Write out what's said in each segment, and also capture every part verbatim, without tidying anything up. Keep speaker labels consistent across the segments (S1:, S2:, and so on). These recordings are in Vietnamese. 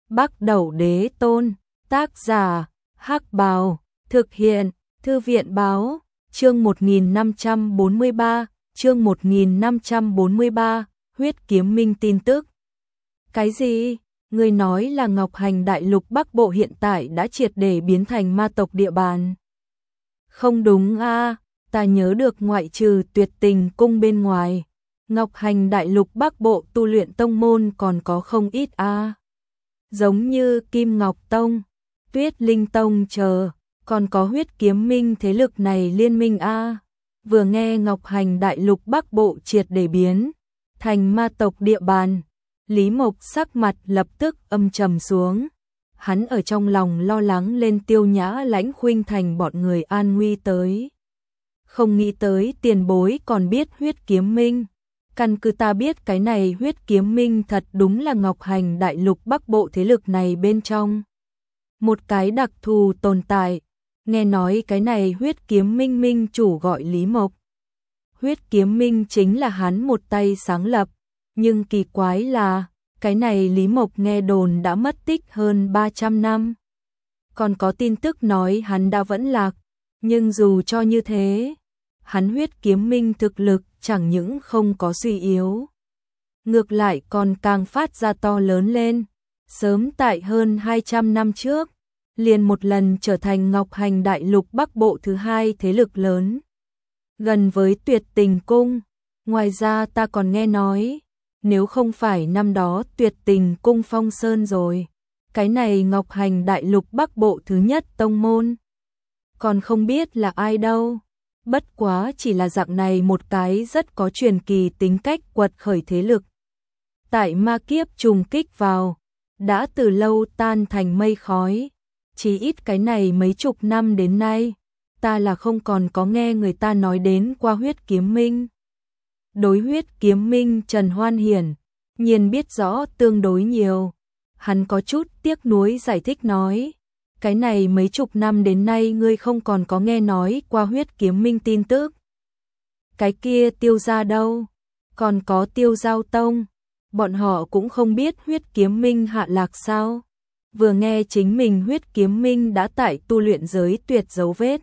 S1: Bắc Đẩu Đế Tôn, tác giả, Hắc Bào, thực hiện, Thư viện báo, chương một nghìn năm trăm bốn mươi ba, chương một nghìn năm trăm bốn mươi ba, Huyết Kiếm Minh tin tức. Cái gì? Người nói là Ngọc Hành Đại Lục Bắc Bộ hiện tại đã triệt để biến thành ma tộc địa bàn. Không đúng a, ta nhớ được ngoại trừ Tuyệt Tình Cung bên ngoài, Ngọc Hành Đại Lục Bắc Bộ tu luyện tông môn còn có không ít a. Giống như Kim Ngọc Tông, Tuyết Linh Tông chờ, còn có Huyết Kiếm Minh, thế lực này liên minh a. Vừa nghe Ngọc Hành Đại Lục Bắc Bộ triệt để biến thành ma tộc địa bàn, Lý Mộc sắc mặt lập tức âm trầm xuống. Hắn ở trong lòng lo lắng lên Tiêu Nhã, Lãnh Khuynh Thành bọn người an nguy tới. Không nghĩ tới tiền bối còn biết Huyết Kiếm Minh. Căn cứ ta biết cái này Huyết Kiếm Minh thật đúng là Ngọc Hành Đại Lục Bắc Bộ thế lực này bên trong một cái đặc thù tồn tại. Nghe nói cái này Huyết Kiếm Minh minh chủ gọi Lý Mộc. Huyết Kiếm Minh chính là hắn một tay sáng lập, nhưng kỳ quái là cái này Lý Mộc nghe đồn đã mất tích hơn ba trăm năm. Còn có tin tức nói hắn đã vẫn lạc, nhưng dù cho như thế, hắn Huyết Kiếm Minh thực lực chẳng những không có suy yếu, ngược lại còn càng phát ra to lớn lên. Sớm tại hơn hai trăm năm trước, liền một lần trở thành Ngọc Hành Đại Lục Bắc Bộ thứ hai thế lực lớn, gần với Tuyệt Tình Cung. Ngoài ra ta còn nghe nói, nếu không phải năm đó Tuyệt Tình Cung phong sơn rồi, cái này Ngọc Hành Đại Lục Bắc Bộ thứ nhất tông môn còn không biết là ai đâu. Bất quá chỉ là dạng này một cái rất có truyền kỳ tính cách quật khởi thế lực, tại ma kiếp trùng kích vào, đã từ lâu tan thành mây khói. Chỉ ít cái này mấy chục năm đến nay, ta là không còn có nghe người ta nói đến qua Huyết Kiếm Minh. Đối Huyết Kiếm Minh, Trần Hoan Hiển nhiên biết rõ tương đối nhiều. Hắn có chút tiếc nuối giải thích nói, cái này mấy chục năm đến nay ngươi không còn có nghe nói qua Huyết Kiếm Minh tin tức. Cái kia Tiêu gia đâu? Còn có Tiêu Giao Tông, bọn họ cũng không biết Huyết Kiếm Minh hạ lạc sao? Vừa nghe chính mình Huyết Kiếm Minh đã tại tu luyện giới tuyệt dấu vết,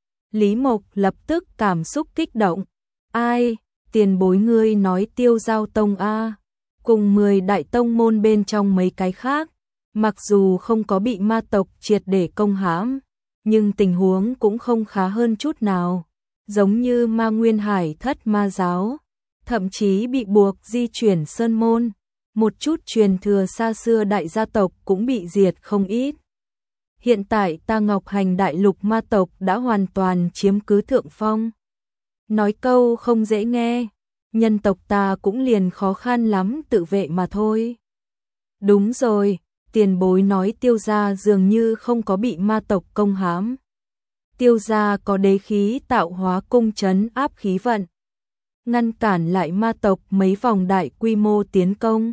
S1: Lý Mộc lập tức cảm xúc kích động. Ai? Tiền bối ngươi nói Tiêu Giao Tông a? Cùng mười đại tông môn bên trong mấy cái khác, mặc dù không có bị ma tộc triệt để công hãm, nhưng tình huống cũng không khá hơn chút nào. Giống như Ma Nguyên Hải Thất Ma giáo, thậm chí bị buộc di chuyển sơn môn. Một chút truyền thừa xa xưa đại gia tộc cũng bị diệt không ít. Hiện tại ta Ngọc Hành Đại Lục ma tộc đã hoàn toàn chiếm cứ thượng phong. Nói câu không dễ nghe, nhân tộc ta cũng liền khó khăn lắm tự vệ mà thôi. Đúng rồi, tiền bối nói Tiêu gia dường như không có bị ma tộc công hãm. Tiêu gia có đế khí tạo hóa cung trấn áp khí vận, ngăn cản lại ma tộc mấy vòng đại quy mô tiến công.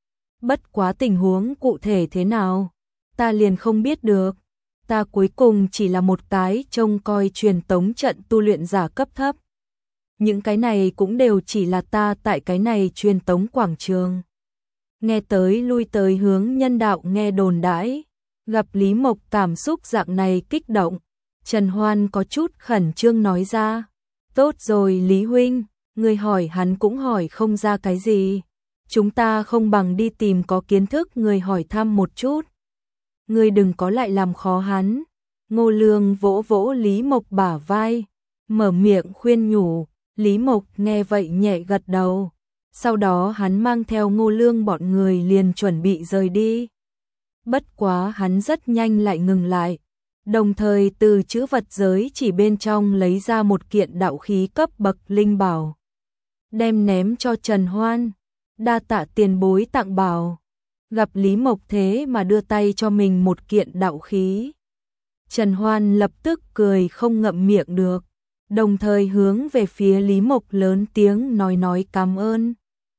S1: Bất quá tình huống cụ thể thế nào, ta liền không biết được. Ta cuối cùng chỉ là một cái trông coi truyền tống trận tu luyện giả cấp thấp. Những cái này cũng đều chỉ là ta tại cái này truyền tống quảng trường. Nghe tới lui tới hướng nhân đạo nghe đồn đãi, gặp Lý Mộc cảm xúc dạng này kích động, Trần Hoan có chút khẩn trương nói ra. Tốt rồi Lý huynh, người hỏi hắn cũng hỏi không ra cái gì. Chúng ta không bằng đi tìm có kiến thức người hỏi thăm một chút. Người đừng có lại làm khó hắn. Ngô Lương vỗ vỗ Lý Mộc bả vai, mở miệng khuyên nhủ. Lý Mộc nghe vậy nhẹ gật đầu. Sau đó hắn mang theo Ngô Lương bọn người liền chuẩn bị rời đi. Bất quá hắn rất nhanh lại ngừng lại, đồng thời từ chữ vật giới chỉ bên trong lấy ra một kiện đạo khí cấp bậc linh bảo, đem ném cho Trần Hoan. Đa tạ tiền bối tặng bảo. Gặp Lý Mộc thế mà đưa tay cho mình một kiện đạo khí, Trần Hoan lập tức cười không ngậm miệng được, đồng thời hướng về phía Lý Mộc lớn tiếng nói nói cảm ơn.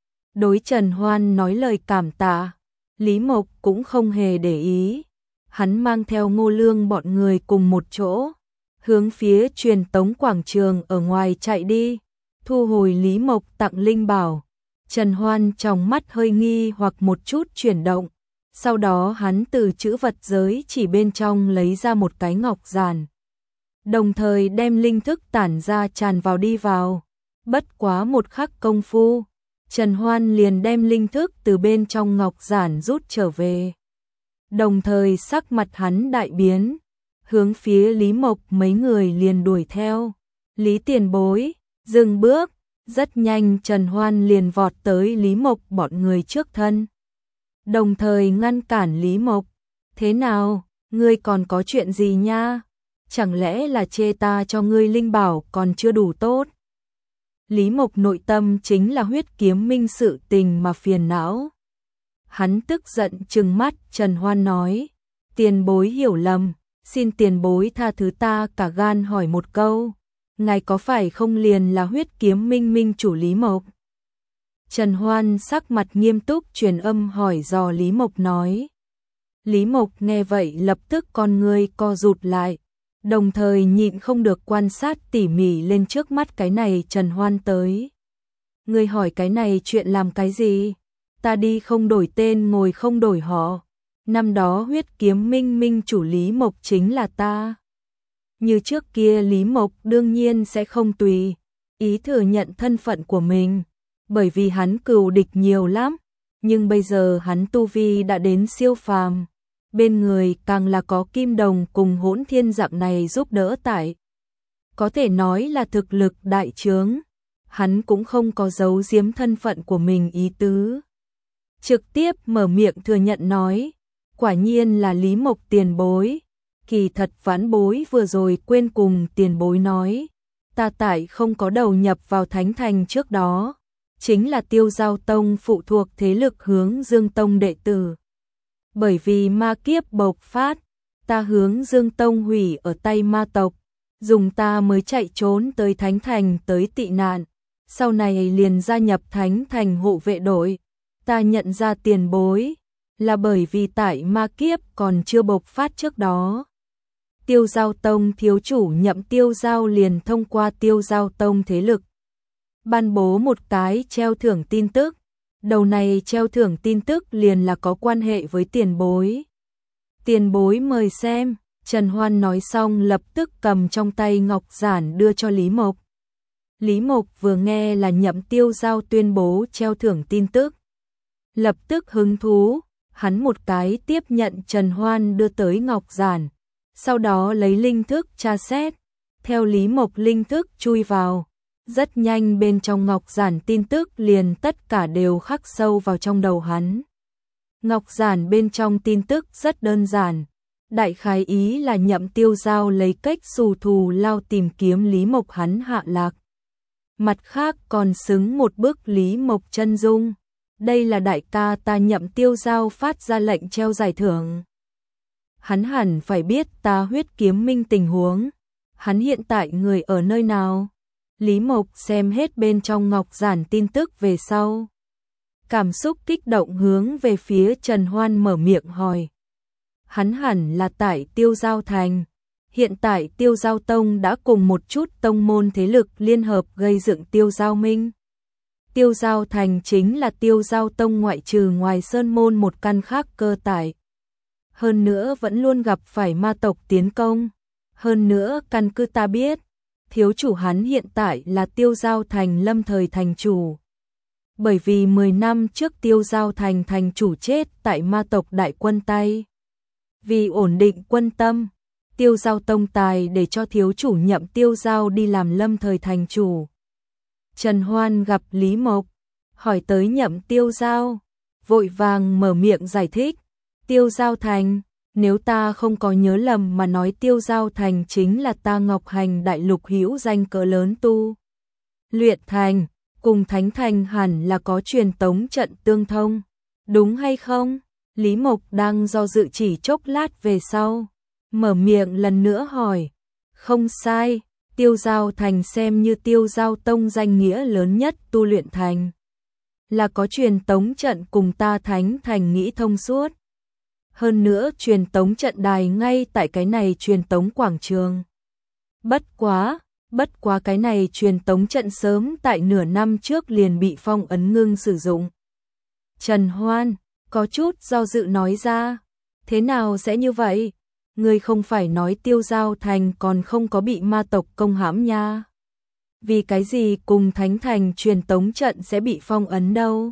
S1: Đối Trần Hoan nói lời cảm tạ, Lý Mộc cũng không hề để ý. Hắn mang theo Ngô Lương bọn người cùng một chỗ, hướng phía truyền tống quảng trường ở ngoài chạy đi. Thu hồi Lý Mộc tặng linh bảo, Trần Hoan trong mắt hơi nghi hoặc một chút chuyển động, Sau đó hắn từ trữ vật giới chỉ bên trong lấy ra một cái ngọc giản, đồng thời đem linh thức tản ra tràn vào đi vào. Bất quá một khắc công phu, Trần Hoan liền đem linh thức từ bên trong ngọc giản rút trở về. Đồng thời sắc mặt hắn đại biến, hướng phía Lý Mộc mấy người liền đuổi theo. Lý tiền bối, dừng bước, rất nhanh Trần Hoan liền vọt tới Lý Mộc bọn người trước thân. Đồng thời ngăn cản Lý Mộc, thế nào, ngươi còn có chuyện gì nha? Chẳng lẽ là chê ta cho ngươi linh bảo còn chưa đủ tốt? Lý Mộc nội tâm chính là huyết kiếm minh sự tình mà phiền não. Hắn tức giận trừng mắt Trần Hoan nói, tiền bối hiểu lầm, xin tiền bối tha thứ ta cả gan hỏi một câu, ngài có phải không liền là huyết kiếm minh minh chủ Lý Mộc? Trần Hoan sắc mặt nghiêm túc truyền âm hỏi dò Lý Mộc nói. Lý Mộc nghe vậy lập tức con ngươi co rụt lại, đồng thời nhịn không được quan sát tỉ mỉ lên trước mắt cái này Trần Hoan tới. Ngươi hỏi cái này chuyện làm cái gì? Ta đi không đổi tên ngồi không đổi họ. Năm đó huyết kiếm minh minh chủ Lý Mộc chính là ta. Như trước kia Lý Mộc đương nhiên sẽ không tùy ý thừa nhận thân phận của mình, bởi vì hắn cừu địch nhiều lắm, nhưng bây giờ hắn tu vi đã đến siêu phàm, bên người càng là có Kim Đồng cùng Hỗn Thiên dạng này giúp đỡ tại. Có thể nói là thực lực đại trướng, hắn cũng không có giấu giếm thân phận của mình ý tứ. Trực tiếp mở miệng thừa nhận nói, quả nhiên là Lý Mộc tiền bối, kỳ thật vãn bối vừa rồi quên cùng tiền bối nói, ta tại không có đầu nhập vào Thánh Thành trước đó, chính là Tiêu Giao Tông phụ thuộc thế lực Hướng Dương Tông đệ tử. Bởi vì ma kiếp bộc phát, ta Hướng Dương Tông hủy ở tay ma tộc, dùng ta mới chạy trốn tới Thánh Thành tới tị nạn, sau này liền gia nhập Thánh Thành hộ vệ đội. Ta nhận ra tiền bối là bởi vì tại ma kiếp còn chưa bộc phát trước đó, Tiêu Giao Tông thiếu chủ Nhậm Tiêu Giao liền thông qua Tiêu Giao Tông thế lực ban bố một cái treo thưởng tin tức. Đầu này treo thưởng tin tức liền là có quan hệ với tiền bối. Tiền bối mời xem. Trần Hoan nói xong lập tức cầm trong tay ngọc giản đưa cho Lý Mộc. Lý Mộc vừa nghe là Nhậm Tiêu Giao tuyên bố treo thưởng tin tức, lập tức hứng thú, hắn một cái tiếp nhận Trần Hoan đưa tới ngọc giản, sau đó lấy linh thức tra xét, theo Lý Mộc linh thức chui vào, rất nhanh bên trong ngọc giản tin tức liền tất cả đều khắc sâu vào trong đầu hắn. Ngọc giản bên trong tin tức rất đơn giản, đại khái ý là Nhậm Tiêu Giao lấy cách xù thù lao tìm kiếm Lý Mộc hắn hạ lạc. Mặt khác còn xứng một bức Lý Mộc chân dung. Đây là đại ca ta Nhậm Tiêu Giao phát ra lệnh treo giải thưởng. Hắn hẳn phải biết ta huyết kiếm minh tình huống. Hắn hiện tại người ở nơi nào? Lý Mộc xem hết bên trong ngọc giản tin tức về sau, cảm xúc kích động hướng về phía Trần Hoan mở miệng hỏi. Hắn hẳn là tại Tiêu Giao Thành. Hiện tại Tiêu Giao Tông đã cùng một chút tông môn thế lực liên hợp gây dựng Tiêu Giao Minh. Tiêu Giao Thành chính là Tiêu Giao Tông ngoại trừ ngoài sơn môn một căn khác cơ tại. Hơn nữa vẫn luôn gặp phải ma tộc tiến công. Hơn nữa căn cứ ta biết, thiếu chủ hắn hiện tại là Tiêu Giao Thành lâm thời thành chủ. Bởi vì mười năm trước Tiêu Giao Thành thành chủ chết tại ma tộc đại quân tay. Vì ổn định quân tâm, Tiêu Giao Tông tài để cho thiếu chủ Nhậm Tiêu Giao đi làm lâm thời thành chủ. Trần Hoan gặp Lý Mộc, hỏi tới Nhậm Tiêu Giao, vội vàng mở miệng giải thích. Tiêu Giao Thành, nếu ta không có nhớ lầm mà nói Tiêu Giao Thành chính là ta Ngọc Hành đại lục hữu danh cỡ lớn tu. Luyện thành, cùng Thánh Thành hẳn là có truyền tống trận tương thông, đúng hay không? Lý Mộc đang do dự chỉ chốc lát về sau, mở miệng lần nữa hỏi. Không sai, Tiêu Giao Thành xem như Tiêu Giao Tông danh nghĩa lớn nhất tu luyện thành. Là có truyền tống trận cùng ta Thánh Thành nghĩ thông suốt. Hơn nữa truyền tống trận đài ngay tại cái này truyền tống quảng trường. Bất quá, bất quá cái này truyền tống trận sớm tại nửa năm trước liền bị phong ấn ngưng sử dụng. Trần Hoan, có chút do dự nói ra. Thế nào sẽ như vậy? Ngươi không phải nói Tiêu Giao Thành còn không có bị ma tộc công hãm nha? Vì cái gì cùng Thánh Thành truyền tống trận sẽ bị phong ấn đâu?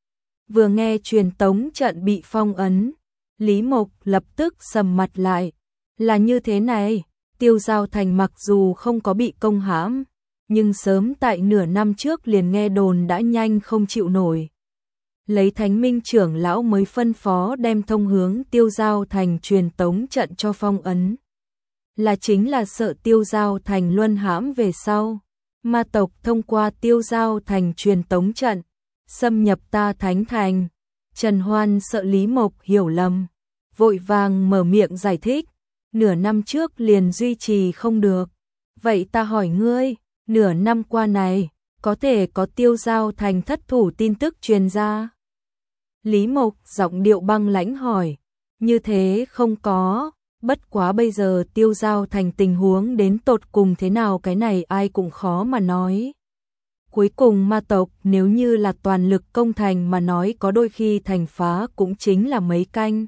S1: Vừa nghe truyền tống trận bị phong ấn, Lý Mộc lập tức sầm mặt lại. Là như thế này, Tiêu Giao Thành mặc dù không có bị công hãm, nhưng sớm tại nửa năm trước liền nghe đồn đã nhanh không chịu nổi. Lấy Thánh Minh trưởng lão mới phân phó đem thông hướng Tiêu Giao Thành truyền tống trận cho phong ấn. Là chính là sợ Tiêu Giao Thành luân hãm về sau. Ma tộc thông qua Tiêu Giao Thành truyền tống trận, xâm nhập ta Thánh Thành. Trần Hoan sợ Lý Mộc hiểu lầm, vội vàng mở miệng giải thích. Nửa năm trước liền duy trì không được. Vậy ta hỏi ngươi, nửa năm qua này, có thể có Tiêu Giao Thành thất thủ tin tức truyền ra? Lý Mộc giọng điệu băng lãnh hỏi. Như thế không có, bất quá bây giờ Tiêu Giao Thành tình huống đến tột cùng thế nào cái này ai cũng khó mà nói. Cuối cùng ma tộc nếu như là toàn lực công thành mà nói có đôi khi thành phá cũng chính là mấy canh.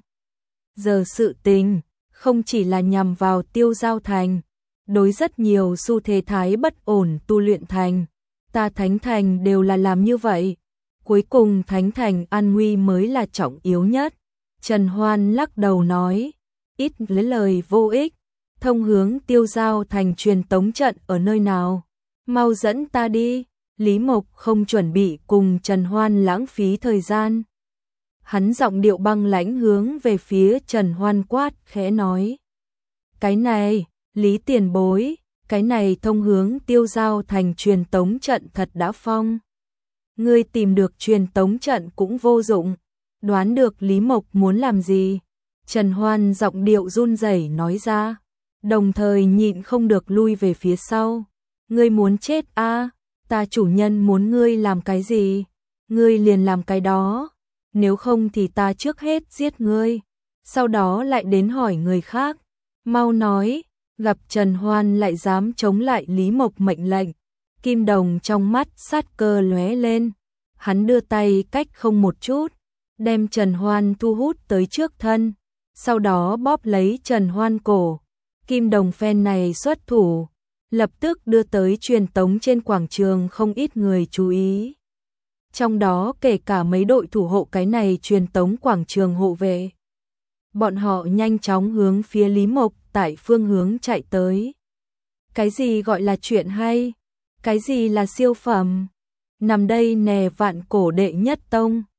S1: Giờ sự tình, không chỉ là nhằm vào Tiêu Giao Thành, đối rất nhiều xu thế thái bất ổn tu luyện thành, ta Thánh Thành đều là làm như vậy. Cuối cùng Thánh Thành an nguy mới là trọng yếu nhất. Trần Hoan lắc đầu nói, ít lấy lời vô ích, thông hướng Tiêu Giao Thành truyền tống trận ở nơi nào? Mau dẫn ta đi. Lý Mộc không chuẩn bị cùng Trần Hoan lãng phí thời gian. Hắn giọng điệu băng lãnh hướng về phía Trần Hoan quát khẽ nói. Cái này, Lý tiền bối, cái này thông hướng Tiêu Giao Thành truyền tống trận thật đã phong. Ngươi tìm được truyền tống trận cũng vô dụng, đoán được Lý Mộc muốn làm gì. Trần Hoan giọng điệu run rẩy nói ra, đồng thời nhịn không được lui về phía sau. Ngươi muốn chết a? À? Ta chủ nhân muốn ngươi làm cái gì? Ngươi liền làm cái đó. Nếu không thì ta trước hết giết ngươi, sau đó lại đến hỏi người khác. Mau nói, gặp Trần Hoan lại dám chống lại Lý Mộc mệnh lệnh. Kim Đồng trong mắt sát cơ lóe lên. Hắn đưa tay cách không một chút, đem Trần Hoan thu hút tới trước thân, sau đó bóp lấy Trần Hoan cổ. Kim Đồng phen này xuất thủ, lập tức đưa tới truyền tống trên quảng trường không ít người chú ý. Trong đó kể cả mấy đội thủ hộ cái này truyền tống quảng trường hộ vệ. Bọn họ nhanh chóng hướng phía Lý Mộc tại phương hướng chạy tới. Cái gì gọi là chuyện hay? Cái gì là siêu phẩm? Nằm đây nè vạn cổ đệ nhất tông,